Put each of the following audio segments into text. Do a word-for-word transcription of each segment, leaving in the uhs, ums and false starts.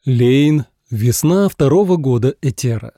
Лейн. Весна второго года Этера.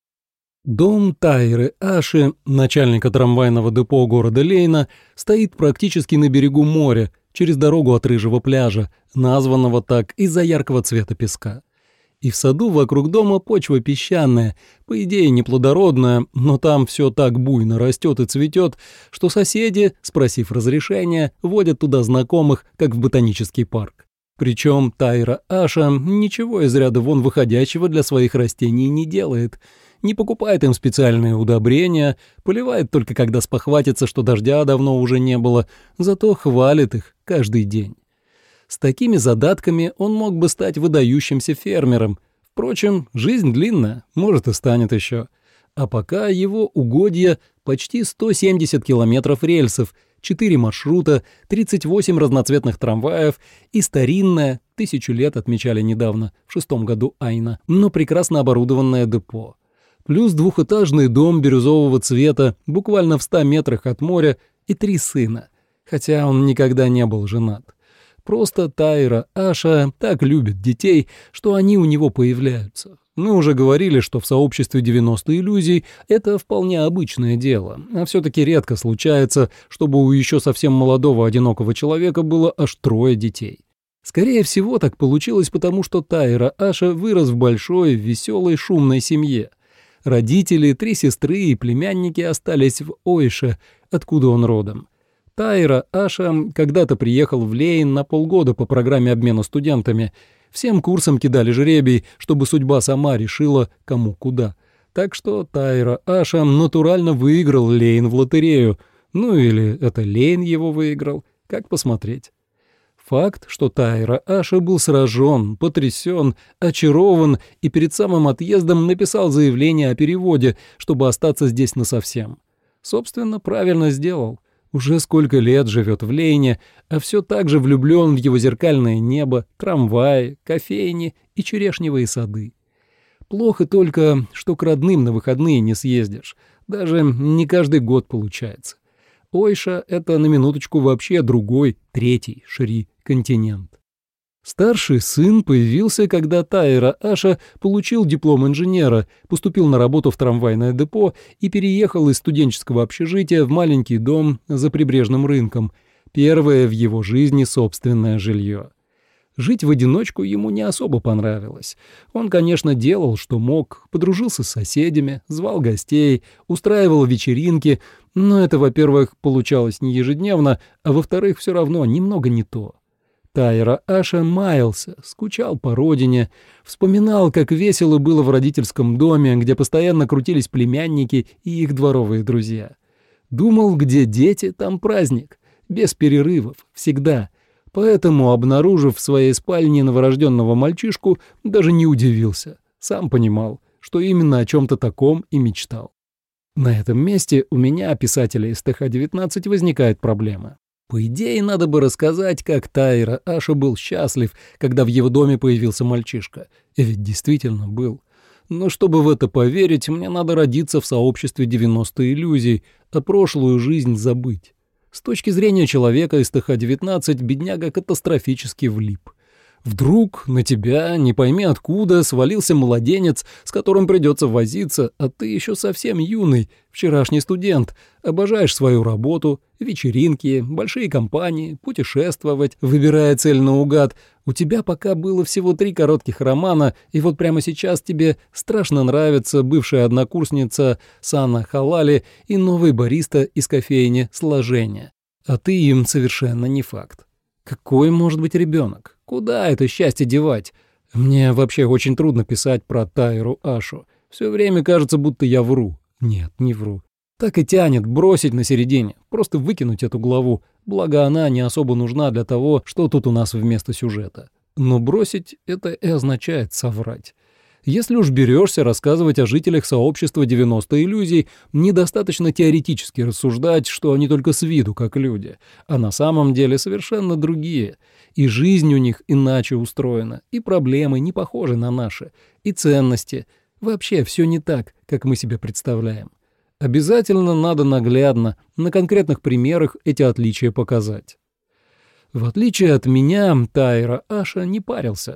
Дом Тайры Аши, начальника трамвайного депо города Лейна, стоит практически на берегу моря, через дорогу от рыжего пляжа, названного так из-за яркого цвета песка. И в саду вокруг дома почва песчаная, по идее неплодородная, но там все так буйно растет и цветет, что соседи, спросив разрешения, водят туда знакомых, как в ботанический парк. Причем Тайра Аша ничего из ряда вон выходящего для своих растений не делает, не покупает им специальные удобрения, поливает только когда спохватится, что дождя давно уже не было, зато хвалит их каждый день. С такими задатками он мог бы стать выдающимся фермером. Впрочем, жизнь длинная, может и станет еще. А пока его угодья почти сто семьдесят километров рельсов, четыре маршрута, тридцать восемь разноцветных трамваев и старинное, тысячу лет отмечали недавно, в шестом году Айна, но прекрасно оборудованное депо. Плюс двухэтажный дом бирюзового цвета буквально в ста метрах от моря и три сына, хотя он никогда не был женат. Просто Тайра Аша так любит детей, что они у него появляются. Мы уже говорили, что в сообществе девяносто иллюзий это вполне обычное дело, а все-таки редко случается, чтобы у еще совсем молодого одинокого человека было аж трое детей. Скорее всего, так получилось потому, что Тайра Аша вырос в большой, веселой, шумной семье. Родители, три сестры и племянники остались в Ойше, откуда он родом. Тайра Аша когда-то приехал в Лейн на полгода по программе обмена студентами. Всем курсам кидали жребий, чтобы судьба сама решила, кому куда. Так что Тайра Аша натурально выиграл Лейн в лотерею. Ну или это Лейн его выиграл, как посмотреть. Факт, что Тайра Аша был сражен, потрясен, очарован и перед самым отъездом написал заявление о переводе, чтобы остаться здесь насовсем. Собственно, правильно сделал. Уже сколько лет живет в Лейне, а все так же влюблен в его зеркальное небо, трамваи, кофейни и черешневые сады. Плохо только, что к родным на выходные не съездишь. Даже не каждый год получается. Ойша — это на минуточку вообще другой, третий Шри-континент. Старший сын появился, когда Тайра Аша получил диплом инженера, поступил на работу в трамвайное депо и переехал из студенческого общежития в маленький дом за прибрежным рынком, первое в его жизни собственное жилье. Жить в одиночку ему не особо понравилось. Он, конечно, делал, что мог, подружился с соседями, звал гостей, устраивал вечеринки, но это, во-первых, получалось не ежедневно, а во-вторых, все равно немного не то. Тайра Аша маялся, скучал по родине, вспоминал, как весело было в родительском доме, где постоянно крутились племянники и их дворовые друзья. Думал, где дети, там праздник, без перерывов, всегда. Поэтому, обнаружив в своей спальне новорожденного мальчишку, даже не удивился. Сам понимал, что именно о чем-то таком и мечтал. На этом месте у меня, писателя из Тэ Ха девятнадцать, возникает проблема. По идее, надо бы рассказать, как Тайра Аша был счастлив, когда в его доме появился мальчишка. И ведь действительно был. Но чтобы в это поверить, мне надо родиться в сообществе девяносто иллюзий, а прошлую жизнь забыть. С точки зрения человека из Тэ Ха девятнадцать, бедняга катастрофически влип. Вдруг на тебя, не пойми откуда, свалился младенец, с которым придется возиться, а ты еще совсем юный, вчерашний студент, обожаешь свою работу, вечеринки, большие компании, путешествовать, выбирая цель наугад. У тебя пока было всего три коротких романа, и вот прямо сейчас тебе страшно нравится бывшая однокурсница Сана Халали и новый бариста из кофейни «Сложение». А ты им совершенно не факт. Какой может быть ребенок? Куда это счастье девать? Мне вообще очень трудно писать про Тайру Ашу. Все время кажется, будто я вру. Нет, не вру. Так и тянет бросить на середине, просто выкинуть эту главу, благо она не особо нужна для того, что тут у нас вместо сюжета. Но бросить — это и означает соврать. Если уж берешься рассказывать о жителях сообщества девяносто иллюзий, недостаточно теоретически рассуждать, что они только с виду как люди, а на самом деле совершенно другие. И жизнь у них иначе устроена, и проблемы не похожи на наши, и ценности. Вообще все не так, как мы себе представляем. Обязательно надо наглядно, на конкретных примерах эти отличия показать. В отличие от меня, Тайра Аша не парился.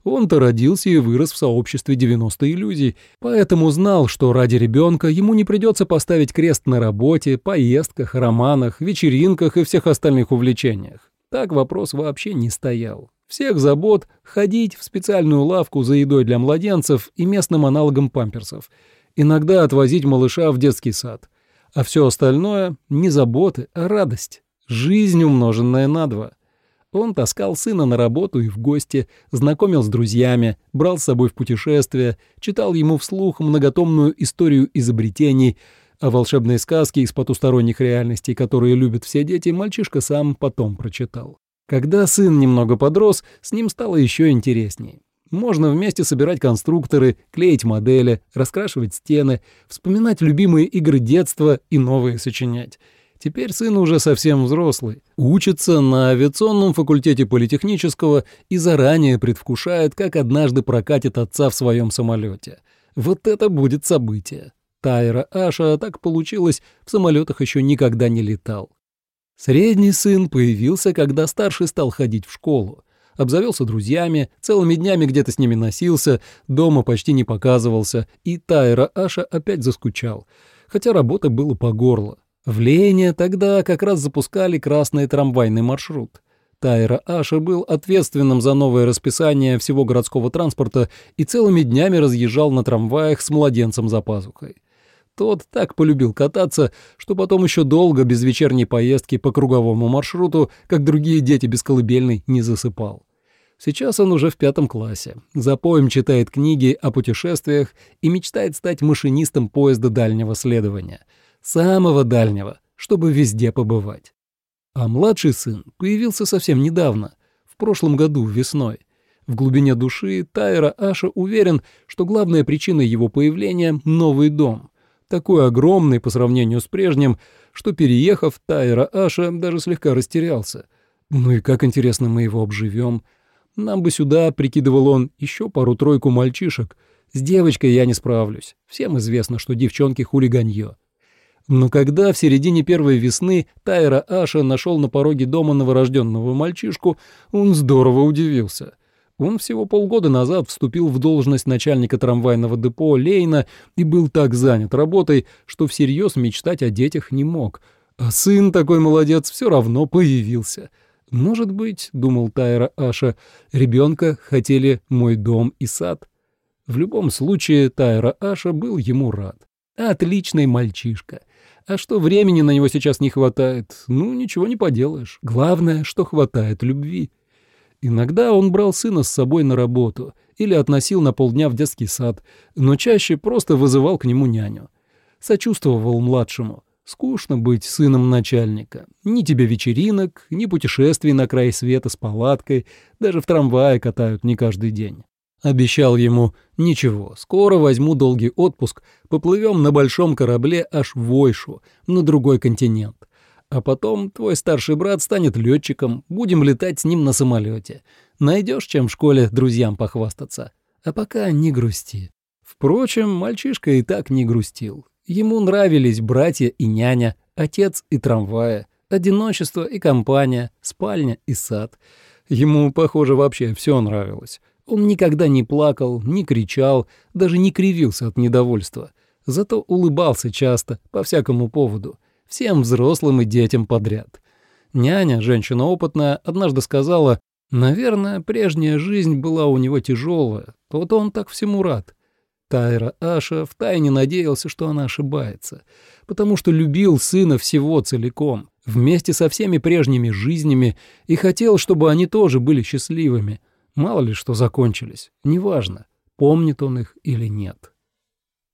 Он-то родился и вырос в сообществе девяносто иллюзий, поэтому знал, что ради ребенка ему не придется поставить крест на работе, поездках, романах, вечеринках и всех остальных увлечениях. Так вопрос вообще не стоял. Всех забот — ходить в специальную лавку за едой для младенцев и местным аналогом памперсов, иногда отвозить малыша в детский сад. А все остальное — не заботы, а радость. Жизнь, умноженная на два. Он таскал сына на работу и в гости, знакомил с друзьями, брал с собой в путешествия, читал ему вслух многотомную историю изобретений, а волшебные сказки из потусторонних реальностей, которые любят все дети, мальчишка сам потом прочитал. Когда сын немного подрос, с ним стало еще интереснее. Можно вместе собирать конструкторы, клеить модели, раскрашивать стены, вспоминать любимые игры детства и новые сочинять. Теперь сын уже совсем взрослый, учится на авиационном факультете политехнического и заранее предвкушает, как однажды прокатит отца в своем самолете. Вот это будет событие. Тайра Аша, так получилось, в самолетах еще никогда не летал. Средний сын появился, когда старший стал ходить в школу. Обзавелся друзьями, целыми днями где-то с ними носился, дома почти не показывался, и Тайра Аша опять заскучал, хотя работы было по горло. В Лейне тогда как раз запускали красный трамвайный маршрут. Тайра Аша был ответственным за новое расписание всего городского транспорта и целыми днями разъезжал на трамваях с младенцем за пазухой. Тот так полюбил кататься, что потом еще долго без вечерней поездки по круговому маршруту, как другие дети без колыбельной, не засыпал. Сейчас он уже в пятом классе, запоем читает книги о путешествиях и мечтает стать машинистом поезда дальнего следования. Самого дальнего, чтобы везде побывать. А младший сын появился совсем недавно, в прошлом году весной. В глубине души Тайра Аша уверен, что главная причина его появления — новый дом. Такой огромный по сравнению с прежним, что, переехав, Тайра Аша даже слегка растерялся. Ну и как, интересно, мы его обживем? Нам бы сюда, прикидывал он, еще пару-тройку мальчишек. С девочкой я не справлюсь. Всем известно, что девчонки хулиганье. Но когда в середине первой весны Тайра Аша нашел на пороге дома новорожденного мальчишку, он здорово удивился. Он всего полгода назад вступил в должность начальника трамвайного депо Лейна и был так занят работой, что всерьез мечтать о детях не мог. А сын такой молодец все равно появился. «Может быть, — думал Тайра Аша, — ребенка хотели мой дом и сад». В любом случае Тайра Аша был ему рад. Отличный мальчишка. А что времени на него сейчас не хватает, ну, ничего не поделаешь. Главное, что хватает любви. Иногда он брал сына с собой на работу или относил на полдня в детский сад, но чаще просто вызывал к нему няню. Сочувствовал младшему. Скучно быть сыном начальника. Ни тебе вечеринок, ни путешествий на край света с палаткой, даже в трамвае катают не каждый день. Обещал ему: «Ничего, скоро возьму долгий отпуск, поплывем на большом корабле аж в Ойшу, на другой континент. А потом твой старший брат станет летчиком, будем летать с ним на самолете. Найдешь, чем в школе друзьям похвастаться. А пока не грусти». Впрочем, мальчишка и так не грустил. Ему нравились братья и няня, отец и трамваи, одиночество и компания, спальня и сад. Ему, похоже, вообще все нравилось. Он никогда не плакал, не кричал, даже не кривился от недовольства. Зато улыбался часто, по всякому поводу, всем взрослым и детям подряд. Няня, женщина опытная, однажды сказала: «Наверное, прежняя жизнь была у него тяжелая, вот он так всему рад». Тайра Аша втайне надеялся, что она ошибается, потому что любил сына всего целиком, вместе со всеми прежними жизнями, и хотел, чтобы они тоже были счастливыми. Мало ли что закончились, неважно, помнит он их или нет.